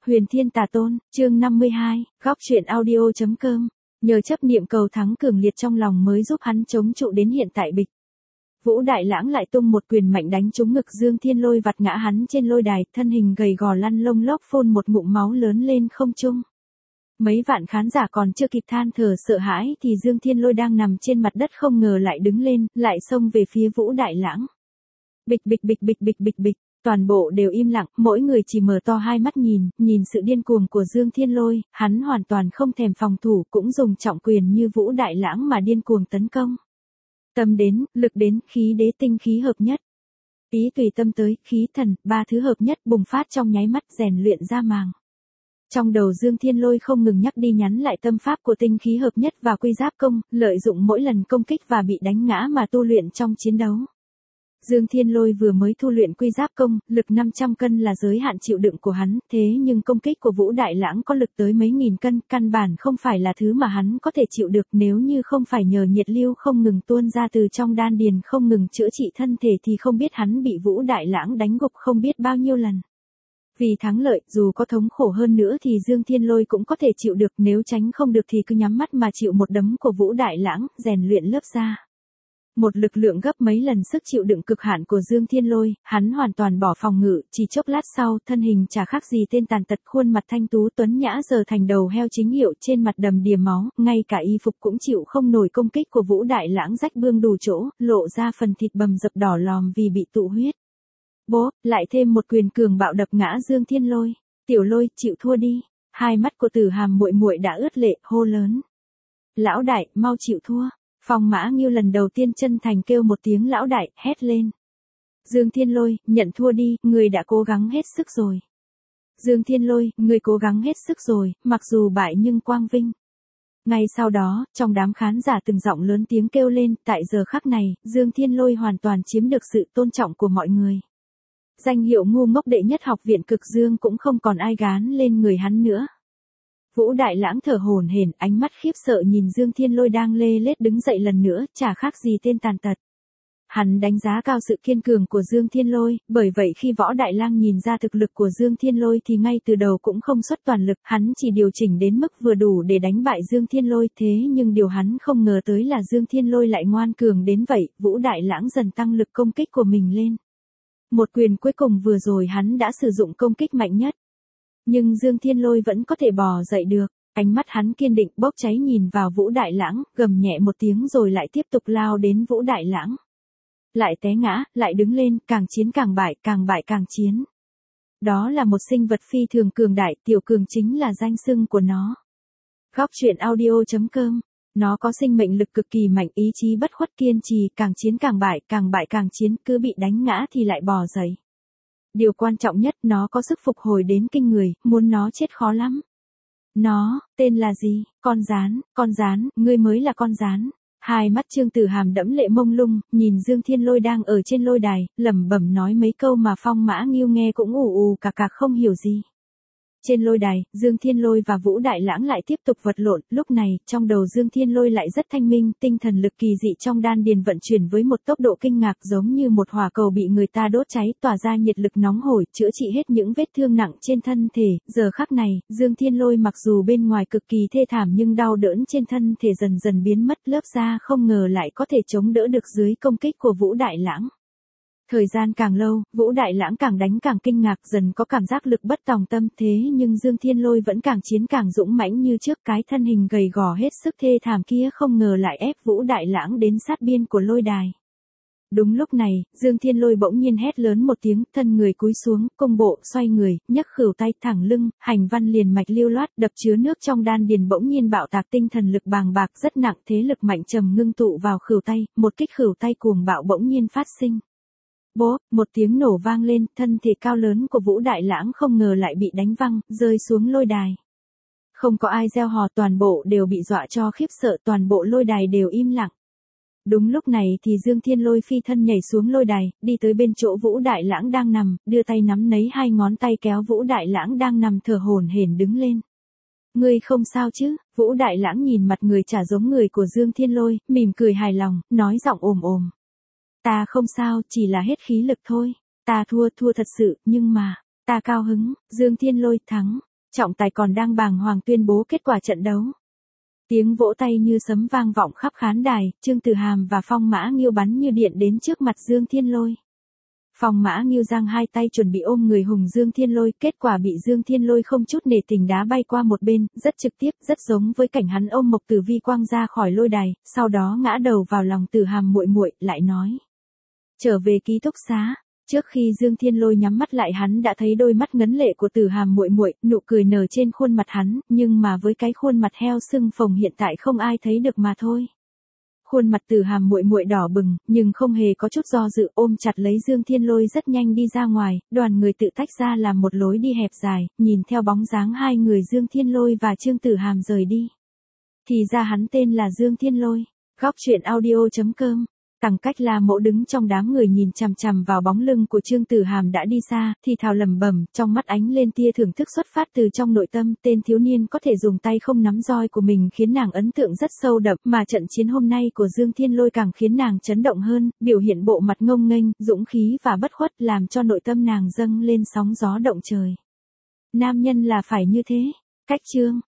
Huyền Thiên Tà Tôn, chương 52, góc truyện audio.com. Nhờ chấp niệm cầu thắng cường liệt trong lòng mới giúp hắn chống trụ đến hiện tại bịch. Vũ Đại Lãng lại tung một quyền mạnh đánh trúng ngực Dương Thiên Lôi, vặt ngã hắn trên lôi đài, thân hình gầy gò lăn lông lốc phun một ngụm máu lớn lên không trung. Mấy vạn khán giả còn chưa kịp than thở sợ hãi thì Dương Thiên Lôi đang nằm trên mặt đất không ngờ lại đứng lên, lại xông về phía Vũ Đại Lãng. Bịch bịch bịch bịch bịch bịch bịch. Toàn bộ đều im lặng, mỗi người chỉ mở to hai mắt nhìn sự điên cuồng của Dương Thiên Lôi, hắn hoàn toàn không thèm phòng thủ, cũng dùng trọng quyền như Vũ Đại Lãng mà điên cuồng tấn công. Tâm đến, lực đến, khí đế tinh khí hợp nhất. Ý tùy tâm tới, khí thần, ba thứ hợp nhất bùng phát trong nháy mắt, rèn luyện ra màng. Trong đầu Dương Thiên Lôi không ngừng nhắc đi nhắn lại tâm pháp của tinh khí hợp nhất và quy giáp công, lợi dụng mỗi lần công kích và bị đánh ngã mà tu luyện trong chiến đấu. Dương Thiên Lôi vừa mới thu luyện quy giáp công, lực 500 cân là giới hạn chịu đựng của hắn, thế nhưng công kích của Vũ Đại Lãng có lực tới mấy nghìn cân, căn bản không phải là thứ mà hắn có thể chịu được, nếu như không phải nhờ nhiệt lưu không ngừng tuôn ra từ trong đan điền không ngừng chữa trị thân thể thì không biết hắn bị Vũ Đại Lãng đánh gục không biết bao nhiêu lần. Vì thắng lợi, dù có thống khổ hơn nữa thì Dương Thiên Lôi cũng có thể chịu được, nếu tránh không được thì cứ nhắm mắt mà chịu một đấm của Vũ Đại Lãng, rèn luyện lớp da. Một lực lượng gấp mấy lần sức chịu đựng cực hạn của Dương Thiên Lôi, hắn hoàn toàn bỏ phòng ngự, chỉ chốc lát sau, thân hình chả khác gì tên tàn tật, khuôn mặt thanh tú tuấn nhã giờ thành đầu heo chính hiệu, trên mặt đầm đìa máu, ngay cả y phục cũng chịu không nổi công kích của Vũ Đại Lãng, rách bươm đủ chỗ, lộ ra phần thịt bầm dập đỏ lòm vì bị tụ huyết. Bố, lại thêm một quyền cường bạo đập ngã Dương Thiên Lôi. Tiểu Lôi, chịu thua đi. Hai mắt của Tử Hàm muội muội đã ướt lệ, hô lớn. Lão đại, mau chịu thua. Phong Mã Ngưu lần đầu tiên chân thành kêu một tiếng lão đại, hét lên. Dương Thiên Lôi, nhận thua đi, người đã cố gắng hết sức rồi. Dương Thiên Lôi, người cố gắng hết sức rồi, mặc dù bại nhưng quang vinh. Ngay sau đó, trong đám khán giả từng giọng lớn tiếng kêu lên, tại giờ khắc này, Dương Thiên Lôi hoàn toàn chiếm được sự tôn trọng của mọi người. Danh hiệu ngu ngốc đệ nhất học viện Cực Dương cũng không còn ai gán lên người hắn nữa. Vũ Đại Lãng thở hổn hển, ánh mắt khiếp sợ nhìn Dương Thiên Lôi đang lê lết đứng dậy lần nữa, chả khác gì tên tàn tật. Hắn đánh giá cao sự kiên cường của Dương Thiên Lôi, bởi vậy khi Võ Đại Lang nhìn ra thực lực của Dương Thiên Lôi thì ngay từ đầu cũng không xuất toàn lực, hắn chỉ điều chỉnh đến mức vừa đủ để đánh bại Dương Thiên Lôi, thế nhưng điều hắn không ngờ tới là Dương Thiên Lôi lại ngoan cường đến vậy, Vũ Đại Lãng dần tăng lực công kích của mình lên. Một quyền cuối cùng vừa rồi hắn đã sử dụng công kích mạnh nhất. Nhưng Dương Thiên Lôi vẫn có thể bò dậy được, ánh mắt hắn kiên định bốc cháy nhìn vào Vũ Đại Lãng, gầm nhẹ một tiếng rồi lại tiếp tục lao đến Vũ Đại Lãng. Lại té ngã, lại đứng lên, càng chiến càng bại càng chiến. Đó là một sinh vật phi thường cường đại, tiểu cường chính là danh xưng của nó. Góc truyện audio.com. Nó có sinh mệnh lực cực kỳ mạnh, ý chí bất khuất kiên trì, càng chiến càng bại càng chiến, cứ bị đánh ngã thì lại bò dậy. Điều quan trọng nhất, nó có sức phục hồi đến kinh người, muốn nó chết khó lắm. Nó, tên là gì? Con rán, ngươi mới là con rán. Hai mắt Trương Tử Hàm đẫm lệ mông lung, nhìn Dương Thiên Lôi đang ở trên lôi đài, lẩm bẩm nói mấy câu mà Phong Mã Ngưu nghe cũng ù cạc không hiểu gì. Trên lôi đài, Dương Thiên Lôi và Vũ Đại Lãng lại tiếp tục vật lộn, lúc này, trong đầu Dương Thiên Lôi lại rất thanh minh, tinh thần lực kỳ dị trong đan điền vận chuyển với một tốc độ kinh ngạc giống như một hỏa cầu bị người ta đốt cháy, tỏa ra nhiệt lực nóng hổi, chữa trị hết những vết thương nặng trên thân thể. Giờ khắc này, Dương Thiên Lôi mặc dù bên ngoài cực kỳ thê thảm nhưng đau đớn trên thân thể dần dần biến mất, lớp da không ngờ lại có thể chống đỡ được dưới công kích của Vũ Đại Lãng. Thời gian càng lâu, Vũ Đại Lãng càng đánh càng kinh ngạc, dần có cảm giác lực bất tòng tâm, thế nhưng Dương Thiên Lôi vẫn càng chiến càng dũng mãnh như trước, cái thân hình gầy gò hết sức thê thảm kia không ngờ lại ép Vũ Đại Lãng đến sát biên của lôi đài. Đúng lúc này, Dương Thiên Lôi bỗng nhiên hét lớn một tiếng, thân người cúi xuống, công bộ, xoay người, nhấc khuỷu tay thẳng lưng, hành văn liền mạch lưu loát, đập chứa nước trong đan điền bỗng nhiên bạo tạc, tinh thần lực bàng bạc rất nặng, thế lực mạnh trầm ngưng tụ vào khuỷu tay, một kích khuỷu tay cuồng bạo bỗng nhiên phát sinh. Bố, một tiếng nổ vang lên, thân thể cao lớn của Vũ Đại Lãng không ngờ lại bị đánh văng, rơi xuống lôi đài. Không có ai reo hò, toàn bộ đều bị dọa cho khiếp sợ, toàn bộ lôi đài đều im lặng. Đúng lúc này thì Dương Thiên Lôi phi thân nhảy xuống lôi đài, đi tới bên chỗ Vũ Đại Lãng đang nằm, đưa tay nắm lấy hai ngón tay kéo Vũ Đại Lãng đang nằm thở hổn hển đứng lên. Ngươi không sao chứ? Vũ Đại Lãng nhìn mặt người chả giống người của Dương Thiên Lôi, mỉm cười hài lòng, nói giọng ồm ồm. Ta không sao, chỉ là hết khí lực thôi. Ta thua thật sự, nhưng mà, ta cao hứng. Dương Thiên Lôi thắng. Trọng tài còn đang bàng hoàng tuyên bố kết quả trận đấu. Tiếng vỗ tay như sấm vang vọng khắp khán đài, Trương Tử Hàm và Phong Mã Nghiêu bắn như điện đến trước mặt Dương Thiên Lôi. Phong Mã Nghiêu giang hai tay chuẩn bị ôm người hùng Dương Thiên Lôi, kết quả bị Dương Thiên Lôi không chút nể tình đá bay qua một bên, rất trực tiếp, rất giống với cảnh hắn ôm Mộc Tử Vi quăng ra khỏi lôi đài, sau đó ngã đầu vào lòng Tử Hàm muội muội, lại nói: "Trở về ký túc xá." Trước khi Dương Thiên Lôi nhắm mắt lại hắn đã thấy đôi mắt ngấn lệ của Tử Hàm muội muội, nụ cười nở trên khuôn mặt hắn, nhưng mà với cái khuôn mặt heo sưng phồng hiện tại không ai thấy được mà thôi. Khuôn mặt Tử Hàm muội muội đỏ bừng, nhưng không hề có chút do dự, ôm chặt lấy Dương Thiên Lôi rất nhanh đi ra ngoài, đoàn người tự tách ra làm một lối đi hẹp dài, nhìn theo bóng dáng hai người Dương Thiên Lôi và Trương Tử Hàm rời đi. Thì ra hắn tên là Dương Thiên Lôi. Góc truyện audio.com. Tằng Cách La Mẫu đứng trong đám người nhìn chằm chằm vào bóng lưng của Trương Tử Hàm đã đi xa, thì thào lẩm bẩm, trong mắt ánh lên tia thưởng thức xuất phát từ trong nội tâm, tên thiếu niên có thể dùng tay không nắm roi của mình khiến nàng ấn tượng rất sâu đậm, mà trận chiến hôm nay của Dương Thiên Lôi càng khiến nàng chấn động hơn, biểu hiện bộ mặt ngông nghênh, dũng khí và bất khuất làm cho nội tâm nàng dâng lên sóng gió động trời. Nam nhân là phải như thế. Cách chương